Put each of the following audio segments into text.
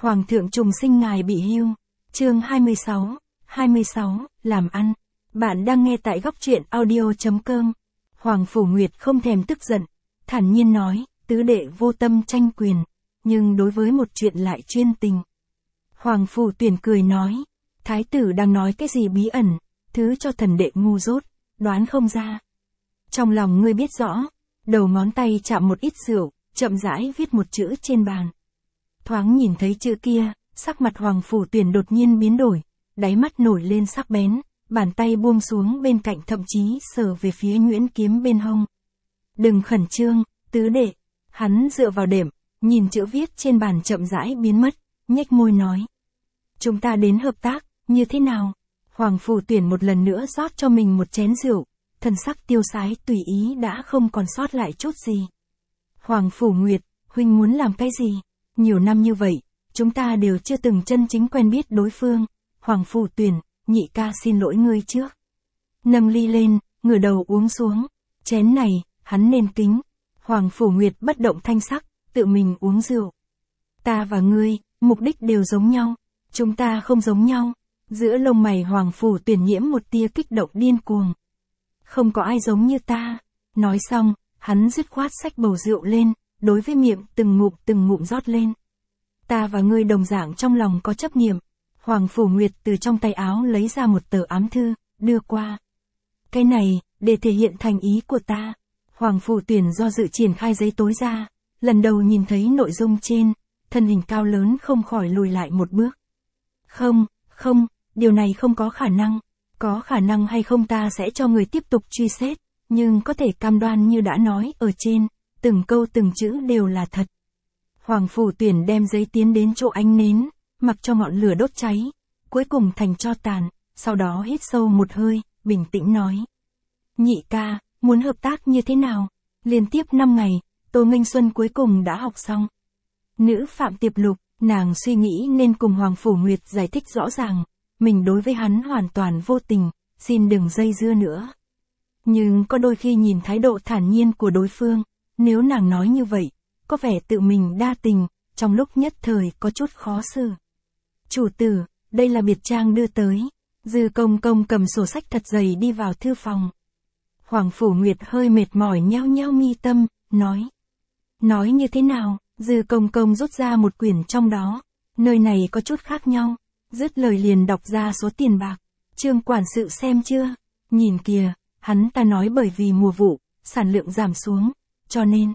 Hoàng thượng trùng sinh ngài bị hưu. Chương 26, làm ăn. Bạn đang nghe tại góc truyện audio.com. Hoàng Phủ Nguyệt không thèm tức giận, thản nhiên nói, tứ đệ vô tâm tranh quyền, nhưng đối với một chuyện lại chuyên tình. Hoàng Phủ Tuyển cười nói, thái tử đang nói cái gì bí ẩn, thứ cho thần đệ ngu dốt, đoán không ra. Trong lòng ngươi biết rõ, đầu ngón tay chạm một ít rượu, chậm rãi viết một chữ trên bàn. Thoáng nhìn thấy chữ kia, sắc mặt Hoàng Phủ Tuyển đột nhiên biến đổi, đáy mắt nổi lên sắc bén, bàn tay buông xuống bên cạnh thậm chí sờ về phía nhuyễn kiếm bên hông. Đừng khẩn trương, tứ đệ. Hắn dựa vào đệm, nhìn chữ viết trên bàn chậm rãi biến mất, nhếch môi nói. Chúng ta đến hợp tác, như thế nào? Hoàng Phủ Tuyển một lần nữa rót cho mình một chén rượu, thần sắc tiêu sái tùy ý đã không còn sót lại chút gì. Hoàng Phủ Nguyệt, huynh muốn làm cái gì? Nhiều năm như vậy, chúng ta đều chưa từng chân chính quen biết đối phương. Hoàng Phủ Tuyển, nhị ca xin lỗi ngươi trước. Nâng ly lên, ngửa đầu uống xuống. Chén này, hắn nên kính. Hoàng Phủ Nguyệt bất động thanh sắc, tự mình uống rượu. Ta và ngươi, mục đích đều giống nhau. Chúng ta không giống nhau. Giữa lông mày Hoàng Phủ Tuyển nhiễm một tia kích động điên cuồng. Không có ai giống như ta. Nói xong, hắn dứt khoát xách bầu rượu lên, đối với miệng từng ngụm rót lên. Ta và ngươi đồng dạng trong lòng có chấp niệm. Hoàng Phủ Nguyệt từ trong tay áo lấy ra một tờ ám thư, đưa qua. Cái này, để thể hiện thành ý của ta. Hoàng Phủ Tuyển do dự triển khai giấy tối ra, lần đầu nhìn thấy nội dung trên, thân hình cao lớn không khỏi lùi lại một bước. Không, điều này không có khả năng. Có khả năng hay không ta sẽ cho người tiếp tục truy xét, nhưng có thể cam đoan như đã nói ở trên, từng câu từng chữ đều là thật. Hoàng Phủ Tuyển đem giấy tiến đến chỗ ánh nến, mặc cho ngọn lửa đốt cháy, cuối cùng thành tro tàn, sau đó hít sâu một hơi, bình tĩnh nói. Nhị ca, muốn hợp tác như thế nào? Liên tiếp 5 ngày, Tô Nghênh Xuân cuối cùng đã học xong. Nữ Phạm Tiệp Lục, nàng suy nghĩ nên cùng Hoàng Phủ Nguyệt giải thích rõ ràng, mình đối với hắn hoàn toàn vô tình, xin đừng dây dưa nữa. Nhưng có đôi khi nhìn thái độ thản nhiên của đối phương, nếu nàng nói như vậy, có vẻ tự mình đa tình, trong lúc nhất thời có chút khó xử. Chủ tử, đây là biệt trang đưa tới. Dư Công Công cầm sổ sách thật dày đi vào thư phòng. Hoàng Phủ Nguyệt hơi mệt mỏi nheo nheo mi tâm, nói. Nói như thế nào? Dư Công Công rút ra một quyển trong đó. Nơi này có chút khác nhau. Dứt lời liền đọc ra số tiền bạc. Trương quản sự xem chưa? Nhìn kìa, hắn ta nói bởi vì mùa vụ, sản lượng giảm xuống, cho nên.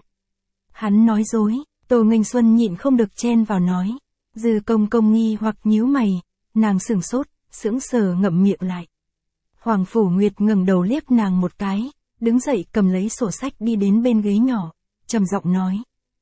Hắn nói dối. Tô Nghênh Xuân nhịn không được chen vào nói. Dư Công Công nghi hoặc nhíu mày, nàng sửng sốt, sững sờ ngậm miệng lại. Hoàng Phủ Nguyệt ngẩng đầu liếc nàng một cái, đứng dậy cầm lấy sổ sách đi đến bên ghế nhỏ, trầm giọng nói.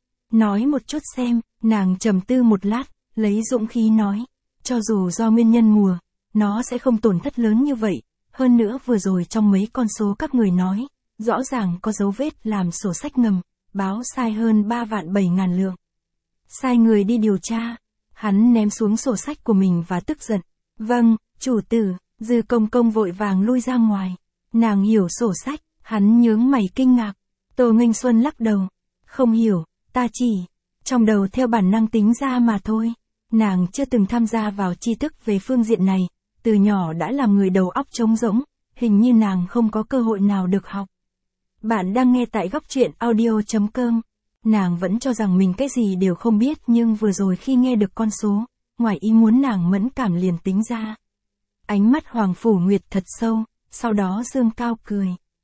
Nói một chút xem, nàng trầm tư một lát, lấy dũng khí nói. Cho dù do nguyên nhân mùa, nó sẽ không tổn thất lớn như vậy, hơn nữa vừa rồi trong mấy con số các người nói, rõ ràng có dấu vết làm sổ sách ngầm, báo sai hơn 3.700.000 lượng. Sai người đi điều tra. Hắn ném xuống sổ sách của mình và tức giận. Vâng, chủ tử. Dư Công Công vội vàng lui ra ngoài. Nàng hiểu sổ sách, hắn nhướng mày kinh ngạc. Tô Nghênh Xuân lắc đầu. Không hiểu, ta chỉ trong đầu theo bản năng tính ra mà thôi. Nàng chưa từng tham gia vào tri thức về phương diện này, từ nhỏ đã làm người đầu óc trống rỗng, hình như nàng không có cơ hội nào được học. Bạn đang nghe tại góc truyện audio.com. Nàng vẫn cho rằng mình cái gì đều không biết nhưng vừa rồi khi nghe được con số, ngoài ý muốn nàng mẫn cảm liền tính ra. Ánh mắt Hoàng Phủ Nguyệt thật sâu, sau đó dương cao cười.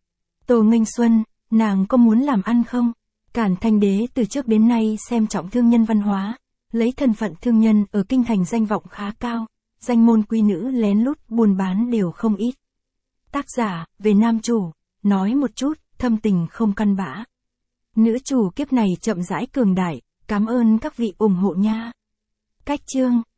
Tô Nghênh Xuân, nàng có muốn làm ăn không? Cản Thanh Đế từ trước đến nay xem trọng thương nhân văn hóa, lấy thân phận thương nhân ở kinh thành danh vọng khá cao, danh môn quý nữ lén lút buôn bán đều không ít. Tác giả, về nam chủ, nói một chút, thâm tình không căn bã. Nữ chủ kiếp này chậm rãi cường đại, cảm ơn các vị ủng hộ nha. Cách chương